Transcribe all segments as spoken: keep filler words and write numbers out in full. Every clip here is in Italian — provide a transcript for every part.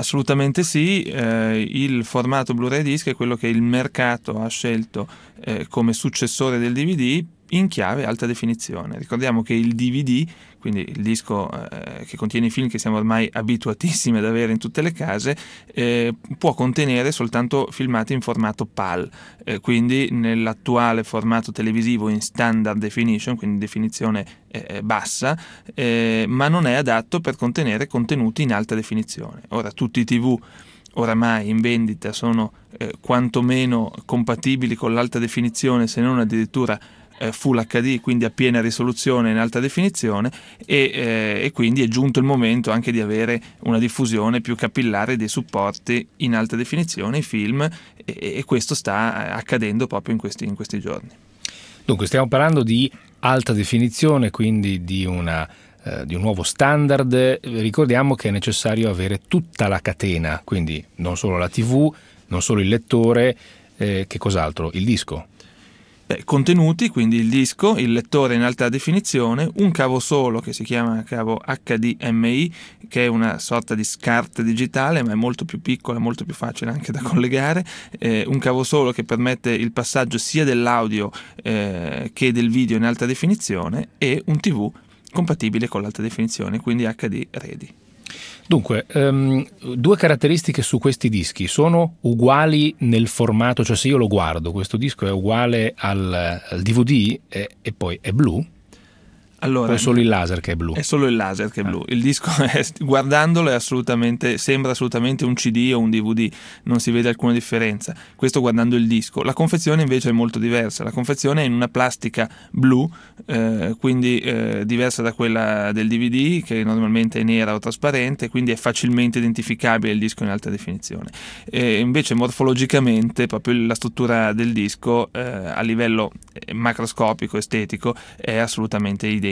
Assolutamente sì, eh, il formato Blu-ray disc è quello che il mercato ha scelto eh, come successore del D V D in chiave alta definizione. Ricordiamo che il D V D, quindi il disco eh, che contiene i film che siamo ormai abituatissimi ad avere in tutte le case, eh, può contenere soltanto filmati in formato PAL, eh, quindi nell'attuale formato televisivo in standard definition, quindi definizione eh, bassa, eh, ma non è adatto per contenere contenuti in alta definizione. Ora tutti i tivù oramai in vendita sono eh, quantomeno compatibili con l'alta definizione, se non addirittura Full H D, quindi a piena risoluzione in alta definizione, e, eh, e quindi è giunto il momento anche di avere una diffusione più capillare dei supporti in alta definizione, i film, e, e questo sta accadendo proprio in questi, in questi giorni. Dunque stiamo parlando di alta definizione, quindi di una eh, di un nuovo standard. Ricordiamo che è necessario avere tutta la catena, quindi non solo la tivù, non solo il lettore, eh, che cos'altro? Il disco. Beh, contenuti, quindi il disco, il lettore in alta definizione, un cavo solo che si chiama cavo H D M I, che è una sorta di SCART digitale, ma è molto più piccola, molto più facile anche da collegare, eh, un cavo solo che permette il passaggio sia dell'audio eh, che del video in alta definizione, e un tivù compatibile con l'alta definizione, quindi H D ready. Dunque, um, due caratteristiche su questi dischi: sono uguali nel formato, cioè se io lo guardo, questo disco è uguale al, al D V D e, e poi è blu? Allora, o è solo il laser che è blu? È solo il laser che è blu. Il disco, è, guardandolo, è assolutamente, sembra assolutamente un C D o un D V D, non si vede alcuna differenza. Questo guardando il disco. La confezione invece è molto diversa. La confezione è in una plastica blu, eh, quindi eh, diversa da quella del D V D, che normalmente è nera o trasparente, quindi è facilmente identificabile il disco in alta definizione. E invece morfologicamente proprio la struttura del disco eh, a livello macroscopico, estetico, è assolutamente identica.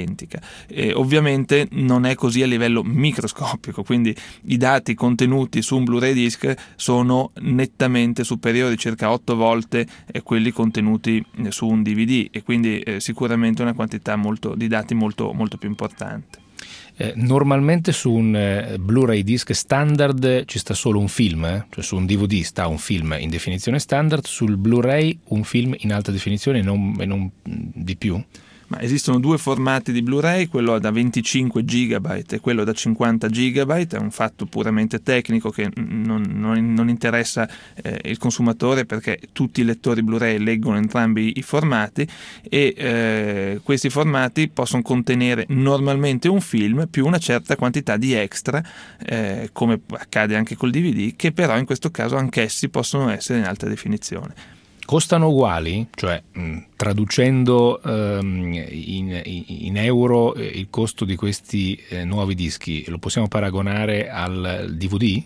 E ovviamente non è così a livello microscopico, quindi i dati contenuti su un Blu-ray disc sono nettamente superiori, circa otto volte eh, quelli contenuti eh, su un D V D, e quindi eh, sicuramente una quantità molto, di dati molto, molto più importante. Eh, normalmente su un eh, Blu-ray disc standard ci sta solo un film, eh? Cioè su un D V D sta un film in definizione standard, sul Blu-ray un film in alta definizione e non, e non di più. Ma esistono due formati di Blu-ray, quello da venticinque gigabyte e quello da cinquanta gigabyte. È un fatto puramente tecnico che non, non, non interessa eh, il consumatore, perché tutti i lettori Blu-ray leggono entrambi i formati, e eh, questi formati possono contenere normalmente un film più una certa quantità di extra, eh, come accade anche col D V D, che però in questo caso anch'essi possono essere in alta definizione. Costano uguali? Cioè, mh, traducendo um, in, in euro eh, il costo di questi eh, nuovi dischi, lo possiamo paragonare al D V D?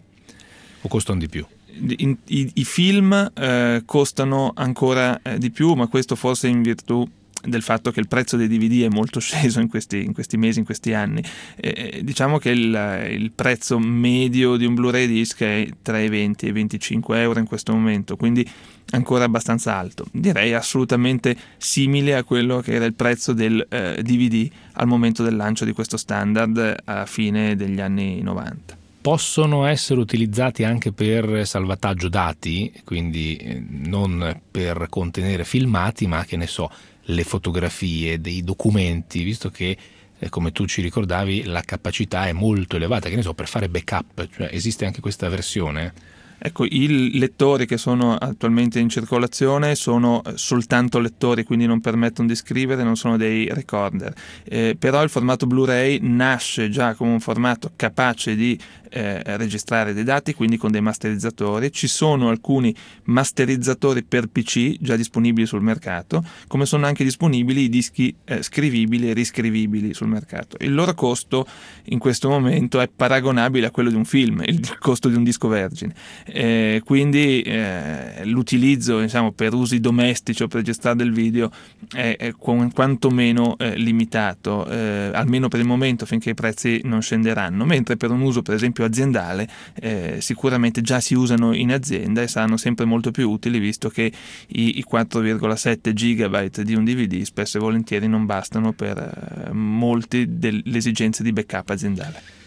O costano di più? In, i, I film eh, costano ancora eh, di più, ma questo forse in virtù del fatto che il prezzo dei D V D è molto sceso in questi, in questi mesi, in questi anni. Eh, diciamo che il, il prezzo medio di un Blu-ray disc è tra i venti e i venticinque euro in questo momento, quindi ancora abbastanza alto. Direi assolutamente simile a quello che era il prezzo del eh, D V D al momento del lancio di questo standard a fine degli anni novanta. Possono essere utilizzati anche per salvataggio dati, quindi non per contenere filmati, ma che ne so, le fotografie, dei documenti, visto che eh, come tu ci ricordavi la capacità è molto elevata, che ne so, per fare backup, cioè esiste anche questa versione? Ecco, i lettori che sono attualmente in circolazione sono soltanto lettori, quindi non permettono di scrivere, non sono dei recorder. Eh, però il formato Blu-ray nasce già come un formato capace di eh, registrare dei dati, quindi con dei masterizzatori. Ci sono alcuni masterizzatori per P C già disponibili sul mercato, come sono anche disponibili i dischi eh, scrivibili e riscrivibili sul mercato. Il loro costo in questo momento è paragonabile a quello di un film, il costo di un disco vergine. Eh, quindi eh, l'utilizzo, diciamo, per usi domestici o per registrare del video è, è quantomeno eh, limitato, eh, almeno per il momento, finché i prezzi non scenderanno, mentre per un uso per esempio aziendale eh, sicuramente già si usano in azienda e saranno sempre molto più utili, visto che i, i quattro virgola sette gigabyte di un D V D spesso e volentieri non bastano per eh, molti delle esigenze di backup aziendale.